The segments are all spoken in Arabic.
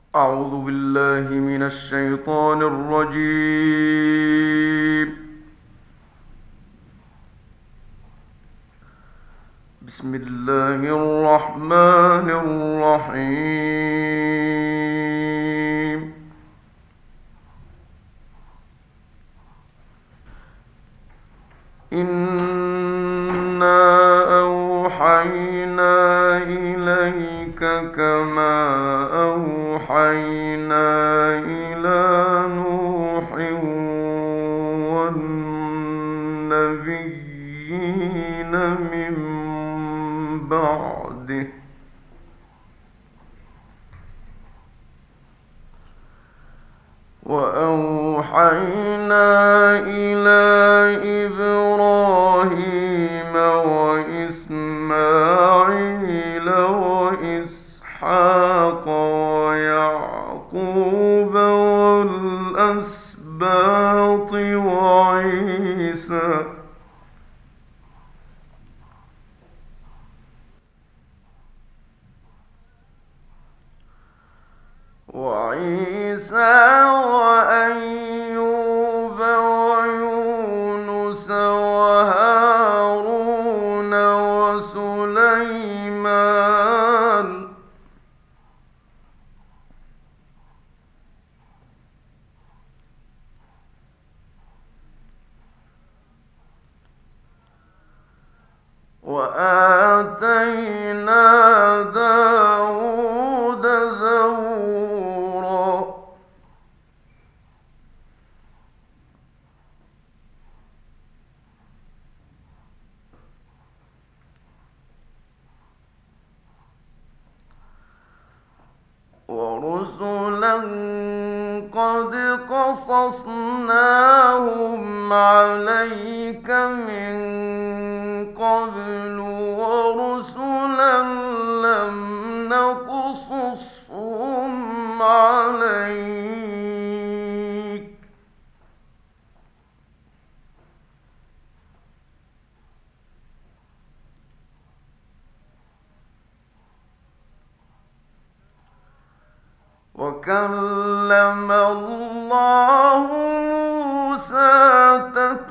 أعوذ بالله من الشيطان الرجيم. بسم الله الرحمن الرحيم. إنا أوحينا إليك كما أوحينا إلى نوح والنبيين من بعده وأوحينا إلى إبراهيم وإسماعيل وإسحاق ويعقوب والأسباط وعيسى وأيوب ويونس وهارون وسليمان وآتينا داود زبورا. ورسلا قد قصصناهم عليك من قبل ورسلا لم نقصصهم عليك. وكلم الله موسى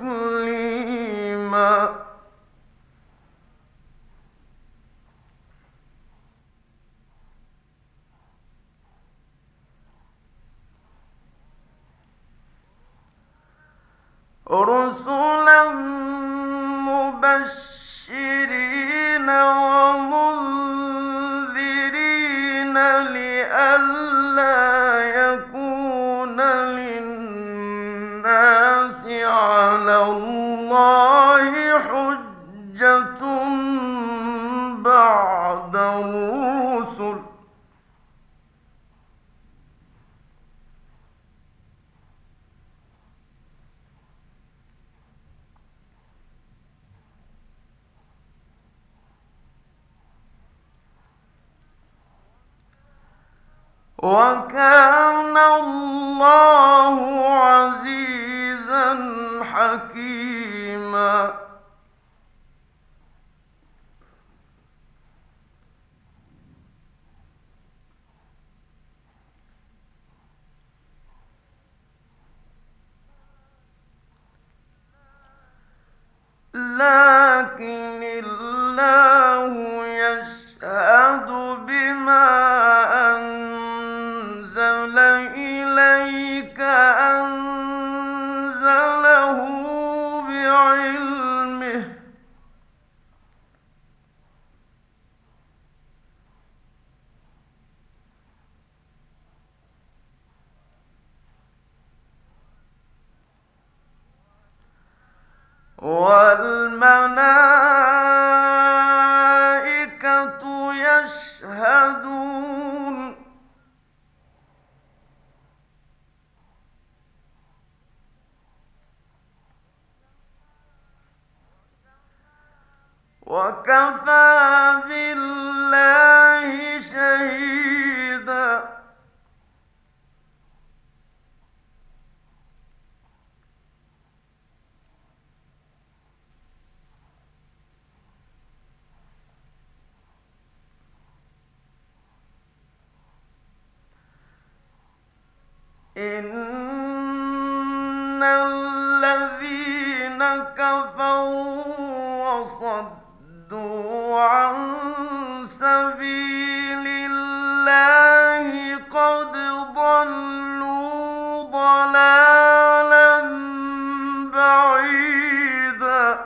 تكليما. رسلا مبشرين ومنذرين لئلا يكون للناس على الله حجة بعد الرسل. وكان الله عزيزا حكيما. لكن الله يشهد بما أنزل إليك أنزله بعلمه. والملائكة يشهدون. وكفى بالله شهيدا. إن الذين كفروا وصدوا عن سبيل الله قد ضلوا ضلالا بعيدا.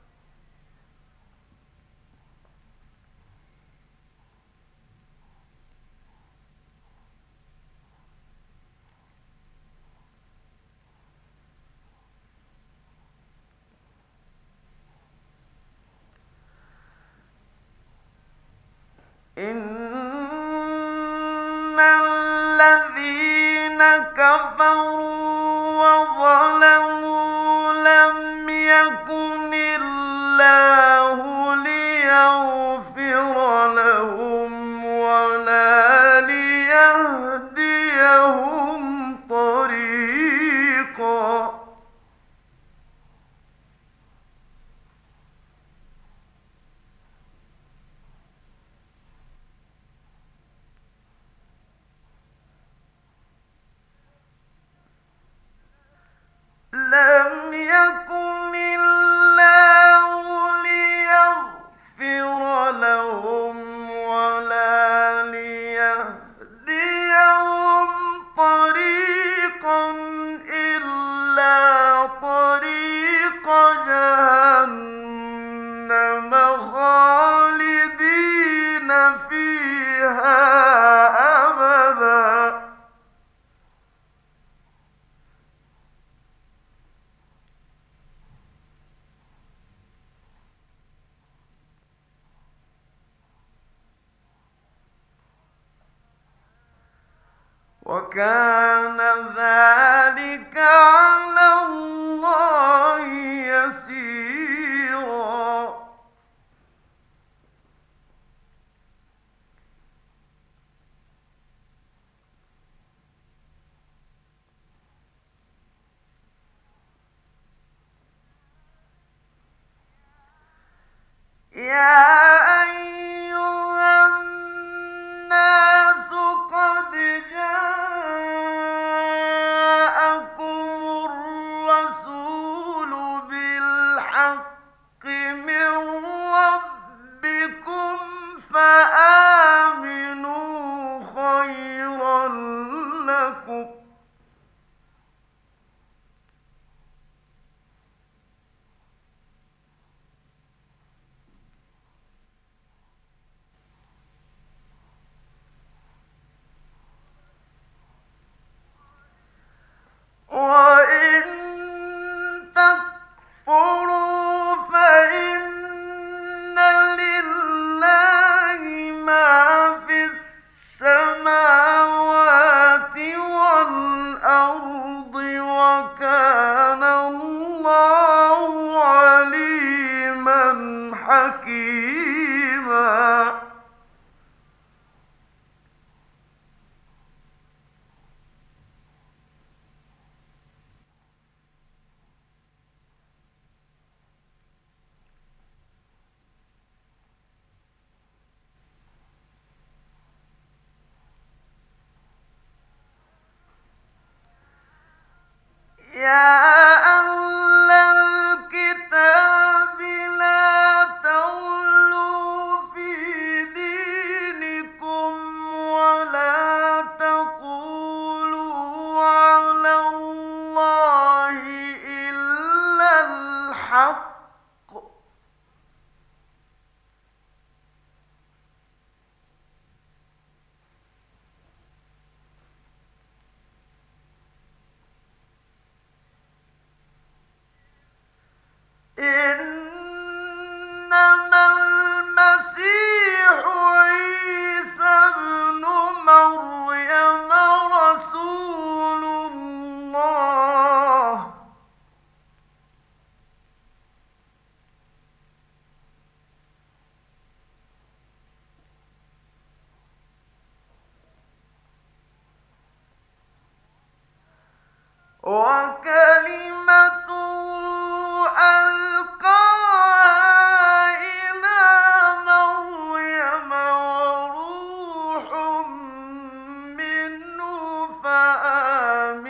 إن الذين كفروا وظلموا لم يكن الله ليغفر لهم ولا ليهديهم طريقا. لم يكن الله ليغفر لهم ولا ليهديهم طريقا إلا طريق جهنم خالدين فيها أبدا. وكان ذلك على الله يسيرا. يا أيها الناس قد جاءكم الرسول بالحق من ربكم فآمنوا خيرا لكم. وإن تكفروا فإن لله ما في السماوات والأرض وكان الله عليما حكيما. يا أهل الكتاب لا تغلوا في دينكم ولا تقولوا على الله إلا الحق. إنما المسيح عيسى ابن مريم رسول الله وكلمته ألقاها إلى مريم وروح منه فآمنوا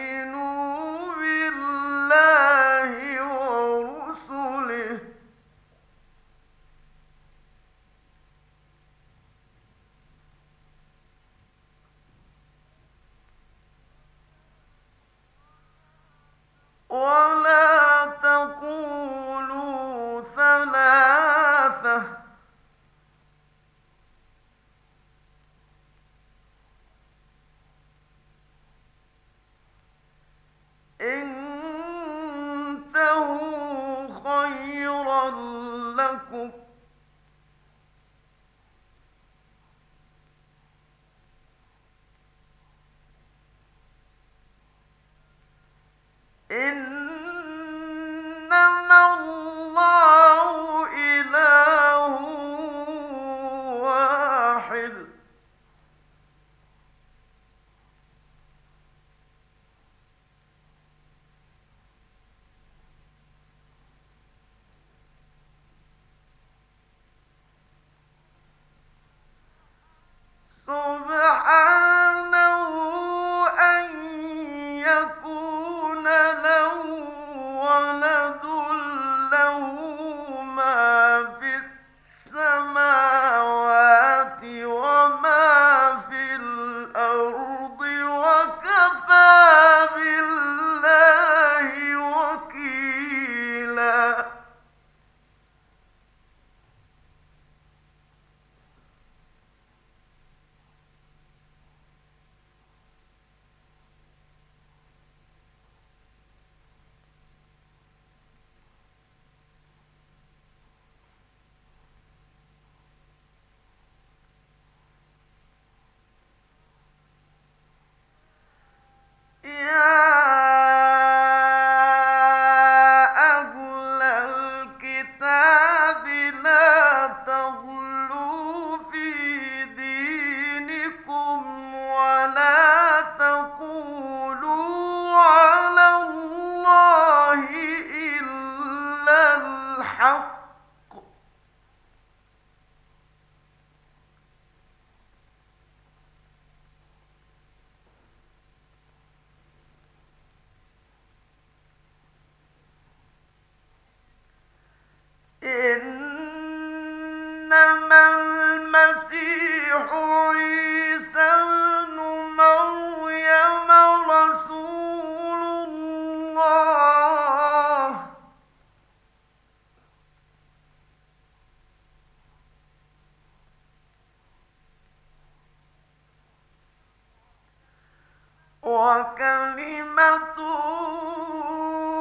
المسيح عيسى ابن مريم رسول الله وكلمته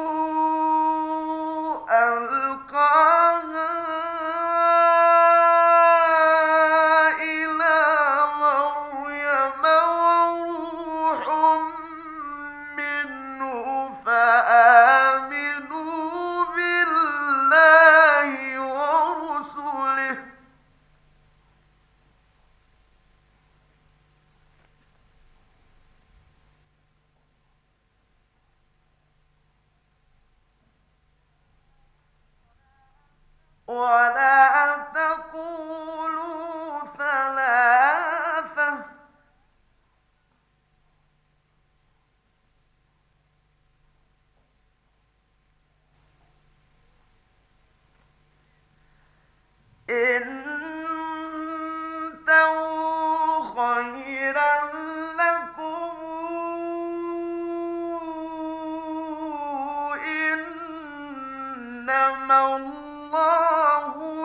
ألقاها إلى مريم وروح منه فآمنوا بالله ورسله ولا تقولوا ثلاثة انتهوا خيرا لكم إنما الله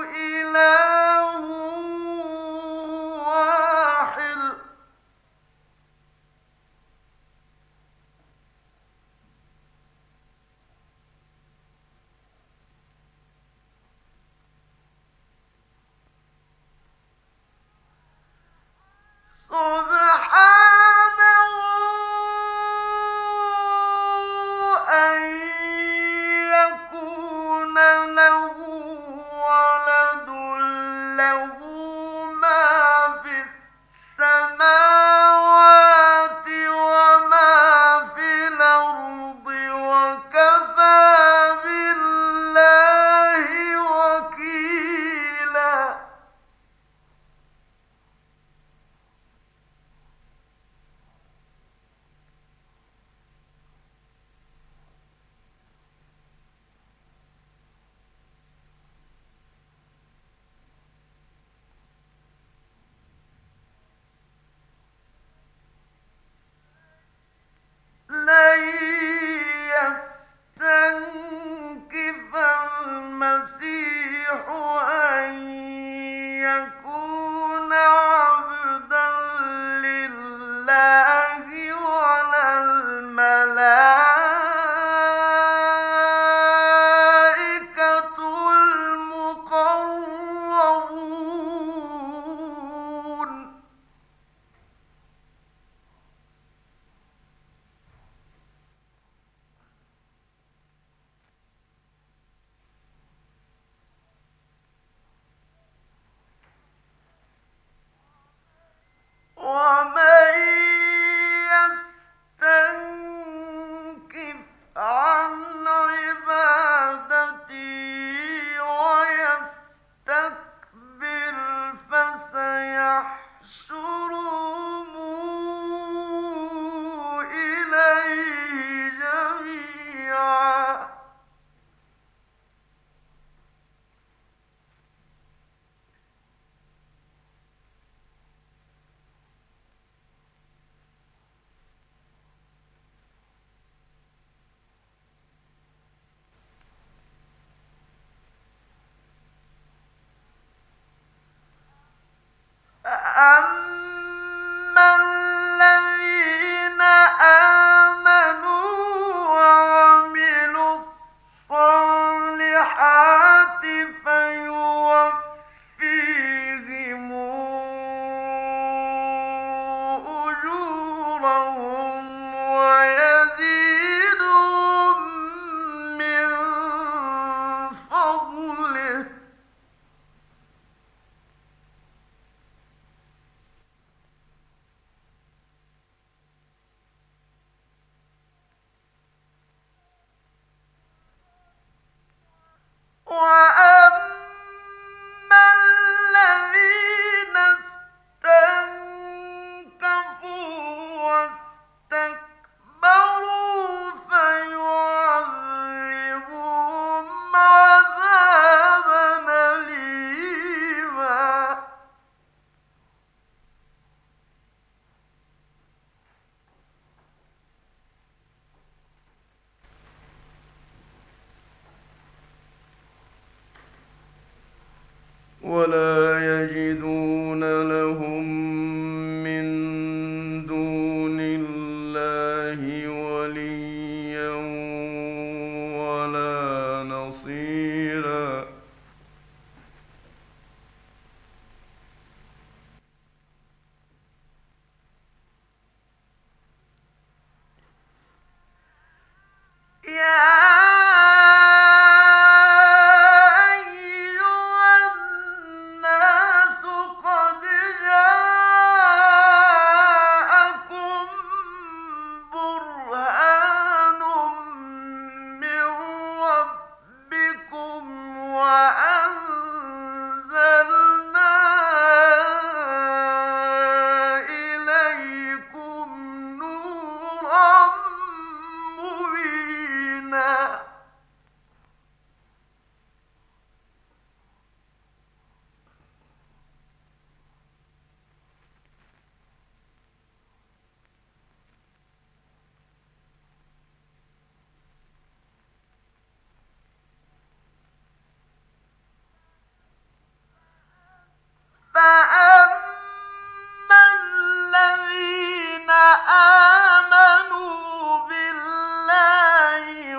آمنوا بالله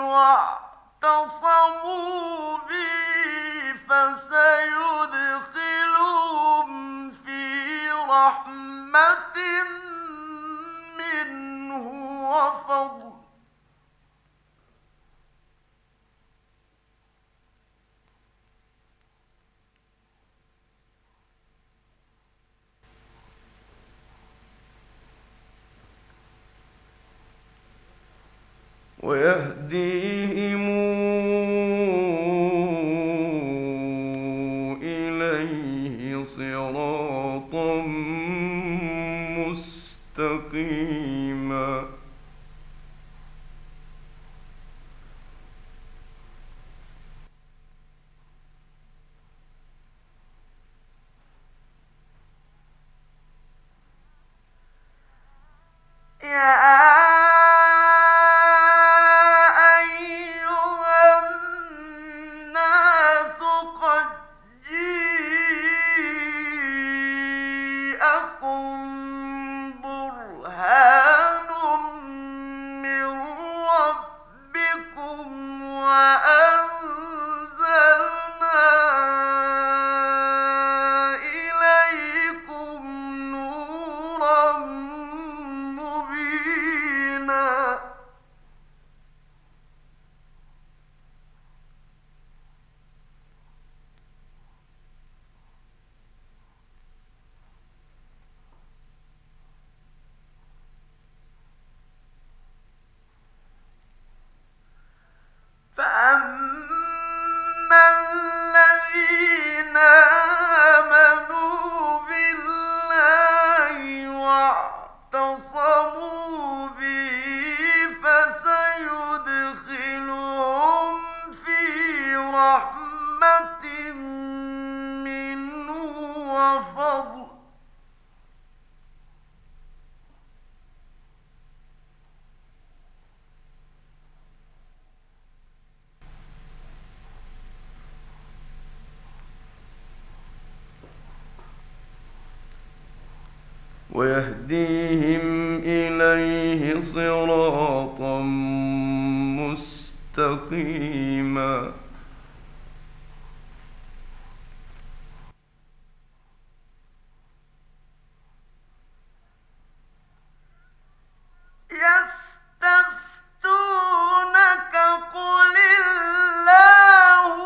واعتصموا به فسيدخلهم في رحمة منه وفضل. ويهديهم إليه صراطا مستقيما. يا أيها الناس قد جاءكم برهان من ربكم وأنزلنا إليكم نورا مبينا. فأما الذين آمنوا بالله واعتصموا به فسيدخلهم في رحمة منه وفضل. ويهديهم إليه صراطا مستقيما. يستفتونك قل الله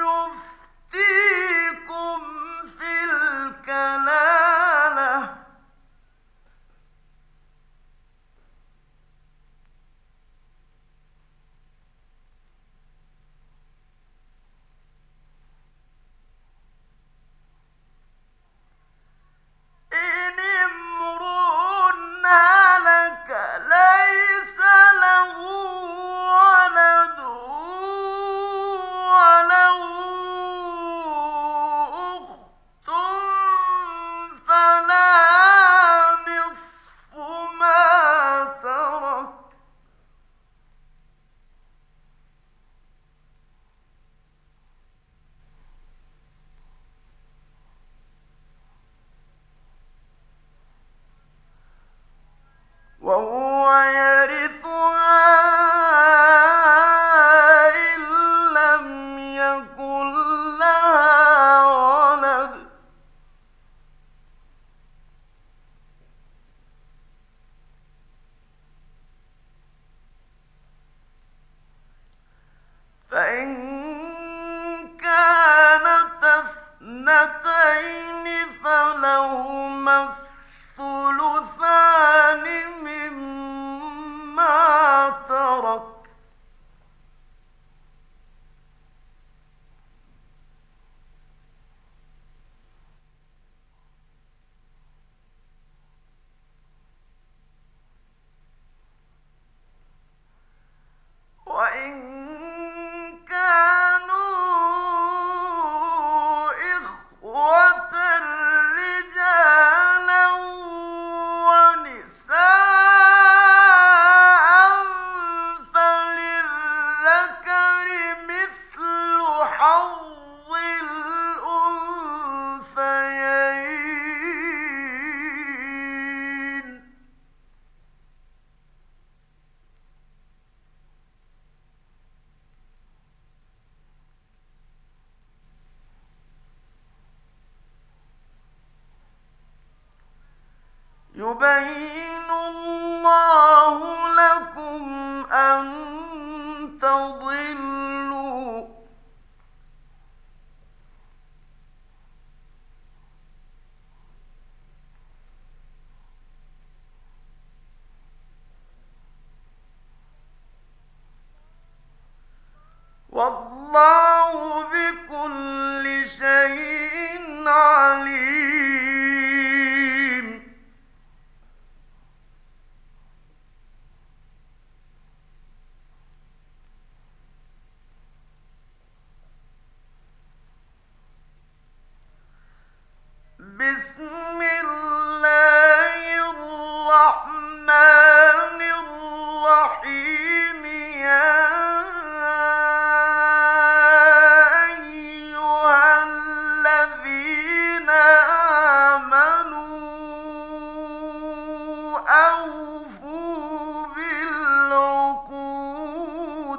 يفتيكم في الكلالة يبين الله لكم أن تضلوا والله بكل شيء عليم بسم الله الرحمن الرحيم يا أيها الذين آمنوا أوفوا بالعقود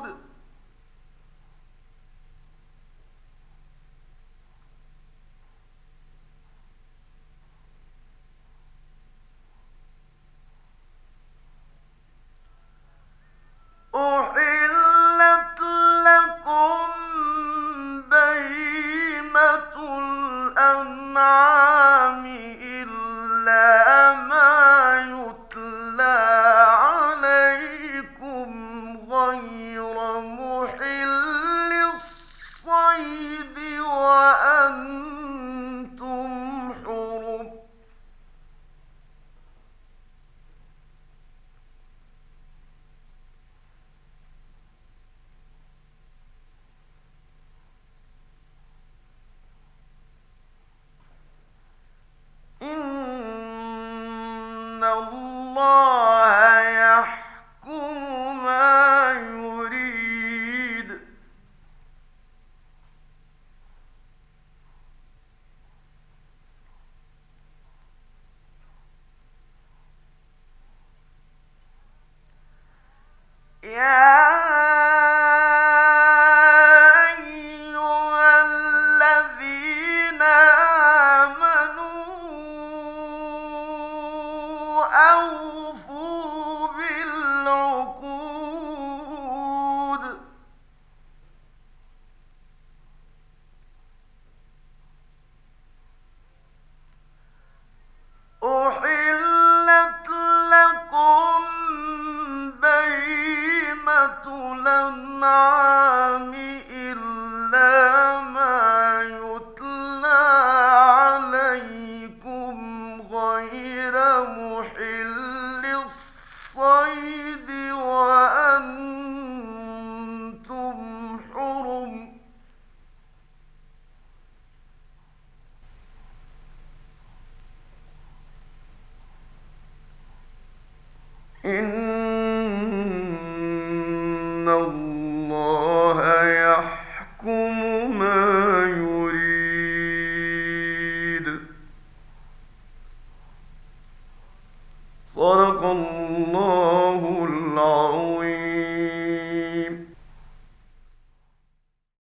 أحلت لكم بهيمة الأنعام إلا ما يتلى عليكم غير محل الصيد وأنتم حرم إن الله يحكم ما يريد يا أيها الذين آمنوا أوفوا بالعقود أحلت لكم بهيمة الأنعام إلا ما يتلى عليكم غير محل الصيد وأنتم حرم إن الله يحكم ما يريد صدق الله